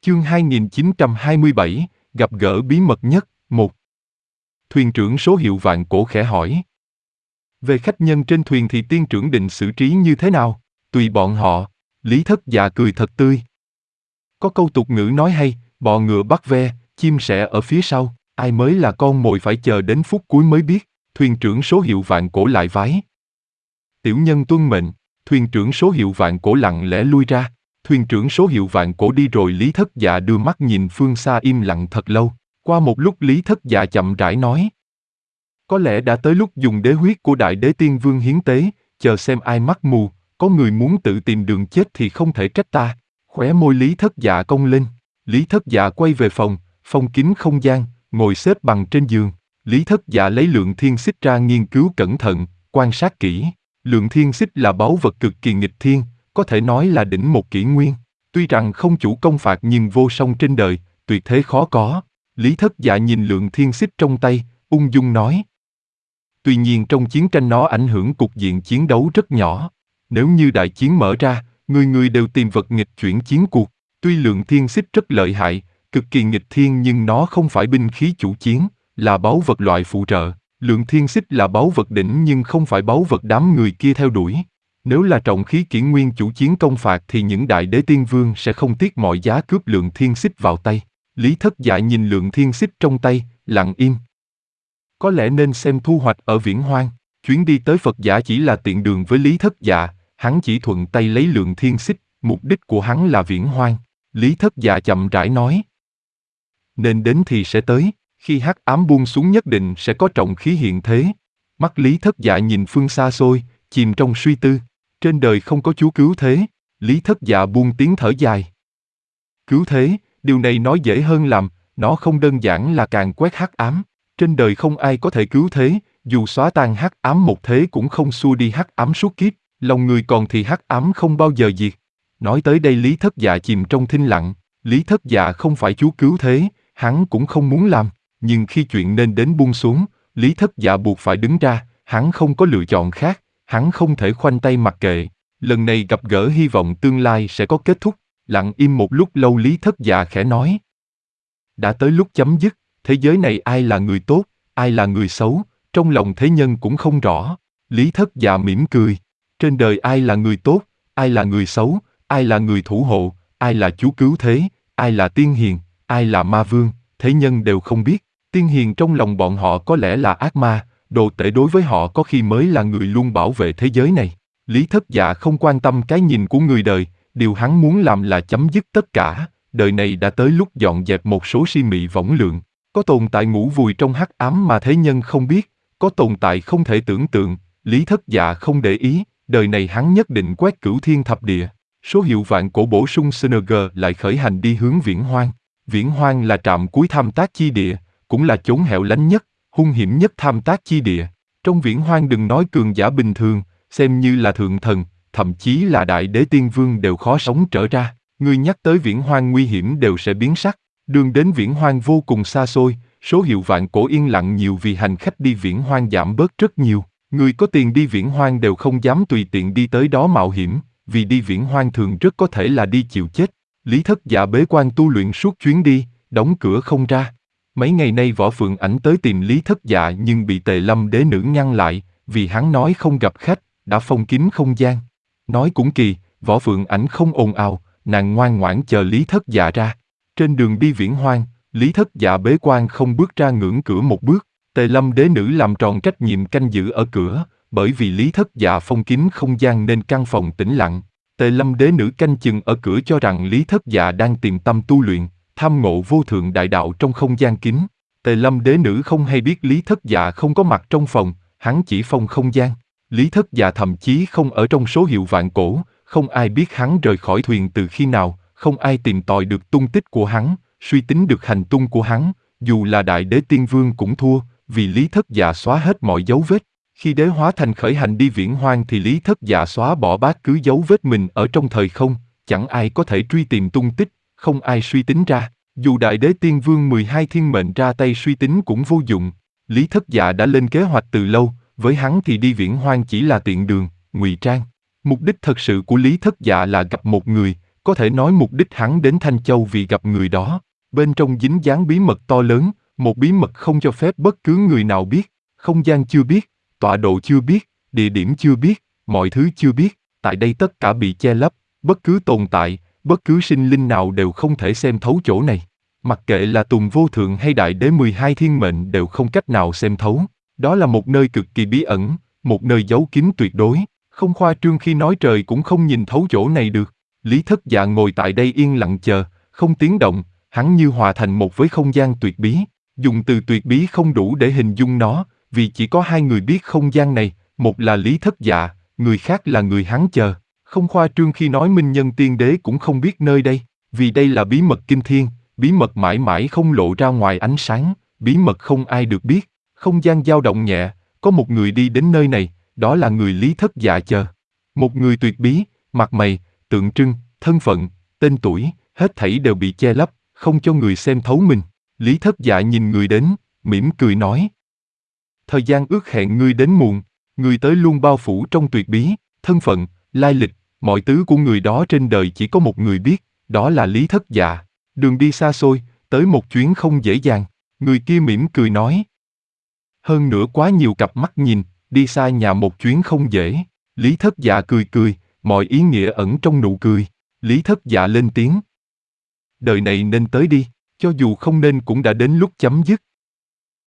Chương 2927, gặp gỡ bí mật nhất, 1. Thuyền trưởng số hiệu vạn cổ khẽ hỏi. Về khách nhân trên thuyền thì tiên trưởng định xử trí như thế nào? Tùy bọn họ. Lý Thất Dạ cười thật tươi. Có câu tục ngữ nói hay, bọ ngựa bắt ve, chim sẻ ở phía sau, ai mới là con mồi phải chờ đến phút cuối mới biết. Thuyền trưởng số hiệu vạn cổ lại vái. Tiểu nhân tuân mệnh. Thuyền trưởng số hiệu vạn cổ lặng lẽ lui ra. Thuyền trưởng số hiệu vạn cổ đi rồi Lý Thất Dạ đưa mắt nhìn phương xa im lặng thật lâu. Qua một lúc Lý Thất Dạ chậm rãi nói. Có lẽ đã tới lúc dùng đế huyết của Đại Đế Tiên Vương hiến tế, chờ xem ai mắt mù, có người muốn tự tìm đường chết thì không thể trách ta. Khóe môi Lý Thất Dạ cong lên. Lý Thất Dạ quay về phòng kín không gian, ngồi xếp bằng trên giường. Lý Thất Dạ lấy lượng thiên xích ra nghiên cứu cẩn thận, quan sát kỹ. Lượng thiên xích là báu vật cực kỳ nghịch thiên, có thể nói là đỉnh một kỷ nguyên. Tuy rằng không chủ công phạt nhưng vô song trên đời, tuyệt thế khó có. Lý Thất Dạ nhìn lượng thiên xích trong tay, ung dung nói. Tuy nhiên trong chiến tranh nó ảnh hưởng cục diện chiến đấu rất nhỏ. Nếu như đại chiến mở ra, người người đều tìm vật nghịch chuyển chiến cuộc. Tuy lượng thiên xích rất lợi hại, cực kỳ nghịch thiên nhưng nó không phải binh khí chủ chiến, là báu vật loại phụ trợ. Lượng thiên xích là báu vật đỉnh nhưng không phải báu vật đám người kia theo đuổi. Nếu là trọng khí kỷ nguyên chủ chiến công phạt thì những đại đế tiên vương sẽ không tiếc mọi giá cướp lượng thiên xích vào tay. Lý Thất Dạ nhìn lượng thiên xích trong tay, lặng im. Có lẽ nên xem thu hoạch ở Viễn Hoang. Chuyến đi tới Phật Giả chỉ là tiện đường với Lý Thất Dạ, hắn chỉ thuận tay lấy lượng thiên xích, mục đích của hắn là Viễn Hoang. Lý Thất Dạ chậm rãi nói. Nên đến thì sẽ tới, khi hắc ám buông xuống nhất định sẽ có trọng khí hiện thế. Mắt Lý Thất Dạ nhìn phương xa xôi, chìm trong suy tư. Trên đời không có Chúa cứu thế. Lý Thất Dạ buông tiếng thở dài. Cứu thế, điều này nói dễ hơn làm, nó không đơn giản là càn quét hắc ám. Trên đời không ai có thể cứu thế, dù xóa tan hắc ám một thế cũng không xua đi hắc ám suốt kiếp, lòng người còn thì hắc ám không bao giờ diệt. Nói tới đây Lý Thất Dạ chìm trong thinh lặng. Lý Thất Dạ không phải Chúa cứu thế, hắn cũng không muốn làm, nhưng khi chuyện nên đến buông xuống, Lý Thất Dạ buộc phải đứng ra, hắn không có lựa chọn khác, hắn không thể khoanh tay mặc kệ. Lần này gặp gỡ hy vọng tương lai sẽ có kết thúc. Lặng im một lúc lâu Lý Thất Dạ khẽ nói. Đã tới lúc chấm dứt, thế giới này ai là người tốt, ai là người xấu, trong lòng thế nhân cũng không rõ. Lý Thất Dạ mỉm cười. Trên đời ai là người tốt, ai là người xấu, ai là người thủ hộ, ai là Chúa cứu thế, ai là tiên hiền, ai là ma vương, thế nhân đều không biết. Tiên hiền trong lòng bọn họ có lẽ là ác ma, đồ tể đối với họ có khi mới là người luôn bảo vệ thế giới này. Lý Thất Dạ không quan tâm cái nhìn của người đời, điều hắn muốn làm là chấm dứt tất cả. Đời này đã tới lúc dọn dẹp một số si mị võng lượng. Có tồn tại ngủ vùi trong hắc ám mà thế nhân không biết, có tồn tại không thể tưởng tượng. Lý Thất Dạ không để ý, đời này hắn nhất định quét cửu thiên thập địa. Số hiệu vạn cổ bổ sung CNG lại khởi hành đi hướng Viễn Hoang. Viễn Hoang là trạm cuối tham tác chi địa, cũng là chốn hẻo lánh nhất, hung hiểm nhất tham tác chi địa. Trong Viễn Hoang đừng nói cường giả bình thường, xem như là thượng thần, thậm chí là đại đế tiên vương đều khó sống trở ra. Người nhắc tới Viễn Hoang nguy hiểm đều sẽ biến sắc. Đường đến Viễn Hoang vô cùng xa xôi, số hiệu vạn cổ yên lặng nhiều vì hành khách đi Viễn Hoang giảm bớt rất nhiều. Người có tiền đi Viễn Hoang đều không dám tùy tiện đi tới đó mạo hiểm, vì đi Viễn Hoang thường rất có thể là đi chịu chết. Lý Thất Dạ bế quan tu luyện suốt chuyến đi, đóng cửa không ra. Mấy ngày nay Võ Phượng Ảnh tới tìm Lý Thất Dạ nhưng bị Tề Lâm đế nữ ngăn lại, vì hắn nói không gặp khách, đã phong kín không gian. Nói cũng kỳ, Võ Phượng Ảnh không ồn ào, nàng ngoan ngoãn chờ Lý Thất Dạ ra. Trên đường đi Viễn Hoang, Lý Thất Dạ bế quan không bước ra ngưỡng cửa một bước. Tề Lâm đế nữ làm tròn trách nhiệm canh giữ ở cửa, bởi vì Lý Thất Dạ phong kín không gian nên căn phòng tĩnh lặng. Tề Lâm đế nữ canh chừng ở cửa cho rằng Lý Thất Dạ đang tìm tâm tu luyện, tham ngộ vô thượng đại đạo trong không gian kín. Tề Lâm đế nữ không hay biết Lý Thất Dạ không có mặt trong phòng, hắn chỉ phong không gian. Lý Thất Dạ thậm chí không ở trong số hiệu vạn cổ, không ai biết hắn rời khỏi thuyền từ khi nào, không ai tìm tòi được tung tích của hắn, suy tính được hành tung của hắn, dù là đại đế tiên vương cũng thua, vì Lý Thất Dạ xóa hết mọi dấu vết. Khi đế hóa thành khởi hành đi Viễn Hoang thì Lý Thất Dạ xóa bỏ bất cứ dấu vết mình ở trong thời không, chẳng ai có thể truy tìm tung tích, không ai suy tính ra. Dù đại đế tiên vương 12 thiên mệnh ra tay suy tính cũng vô dụng. Lý Thất Dạ đã lên kế hoạch từ lâu, với hắn thì đi Viễn Hoang chỉ là tiện đường, ngụy trang. Mục đích thật sự của Lý Thất Dạ là gặp một người, Có thể nói mục đích hắn đến Thanh Châu vì gặp người đó. Bên trong dính dáng bí mật to lớn, một bí mật không cho phép bất cứ người nào biết. Không gian chưa biết, tọa độ chưa biết, địa điểm chưa biết, mọi thứ chưa biết. Tại đây tất cả bị che lấp, bất cứ tồn tại, bất cứ sinh linh nào đều không thể xem thấu chỗ này. Mặc kệ là Tùng Vô Thượng hay Đại Đế 12 thiên mệnh đều không cách nào xem thấu. Đó là một nơi cực kỳ bí ẩn, một nơi giấu kín tuyệt đối. Không khoa trương khi nói trời cũng không nhìn thấu chỗ này được. Lý Thất Dạ ngồi tại đây yên lặng chờ, không tiếng động, hắn như hòa thành một với không gian tuyệt bí. Dùng từ tuyệt bí không đủ để hình dung nó, vì chỉ có hai người biết không gian này, một là Lý Thất Dạ, người khác là người hắn chờ. Không khoa trương khi nói Minh Nhân Tiên Đế cũng không biết nơi đây, vì đây là bí mật kinh thiên, bí mật mãi mãi không lộ ra ngoài ánh sáng, bí mật không ai được biết. Không gian dao động nhẹ, có một người đi đến nơi này, đó là người Lý Thất Dạ chờ. Một người tuyệt bí, mặt mày, tượng trưng, thân phận, tên tuổi, hết thảy đều bị che lấp, không cho người xem thấu mình. Lý Thất Dạ nhìn người đến, mỉm cười nói. Thời gian ước hẹn ngươi đến muộn, người tới luôn bao phủ trong tuyệt bí, thân phận, lai lịch, mọi thứ của người đó trên đời chỉ có một người biết, đó là Lý Thất Dạ. Đường đi xa xôi, tới một chuyến không dễ dàng, người kia mỉm cười nói. Hơn nữa quá nhiều cặp mắt nhìn, đi xa nhà một chuyến không dễ. Lý Thất Dạ cười cười, mọi ý nghĩa ẩn trong nụ cười. Lý Thất Dạ lên tiếng. Đời này nên tới đi, cho dù không nên cũng đã đến lúc chấm dứt.